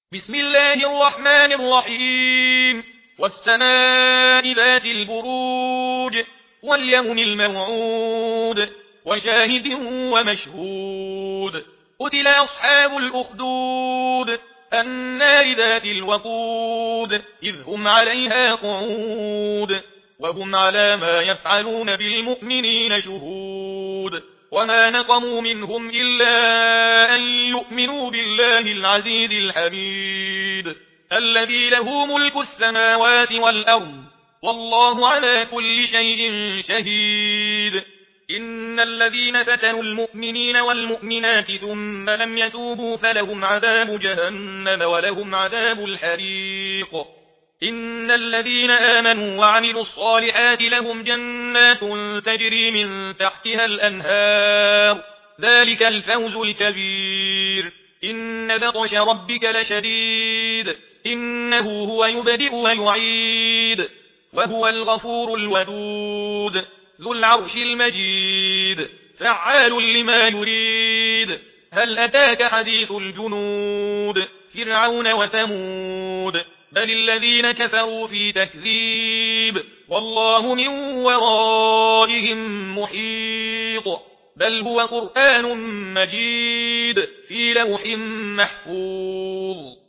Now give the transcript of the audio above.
بسم الله الرحمن الرحيم. والسماء ذات البروج واليوم الموعود وشاهد ومشهود. قتل أصحاب الأخدود النار ذات الوقود إذ هم عليها قعود وهم على ما يفعلون بالمؤمنين شهود. وما نقموا منهم إلا أن يؤمنوا بالله العزيز الحميد الذي له ملك السماوات والأرض والله على كل شيء شهيد. إن الذين فتنوا المؤمنين والمؤمنات ثم لم يتوبوا فلهم عذاب جهنم ولهم عذاب الحريق. إن الذين آمنوا وعملوا الصالحات لهم جنات تجري من تحتها الأنهار ذلك الفوز الكبير. إن بطش ربك لشديد إنه هو يبدئ ويعيد وهو الغفور الودود ذو العرش المجيد فعال لما يريد. هل أتاك حديث الجنود فرعون وثمود بل الذين كفروا في تكذيب والله من ورائهم محيط. بل هو قرآن مجيد في لوح محفوظ.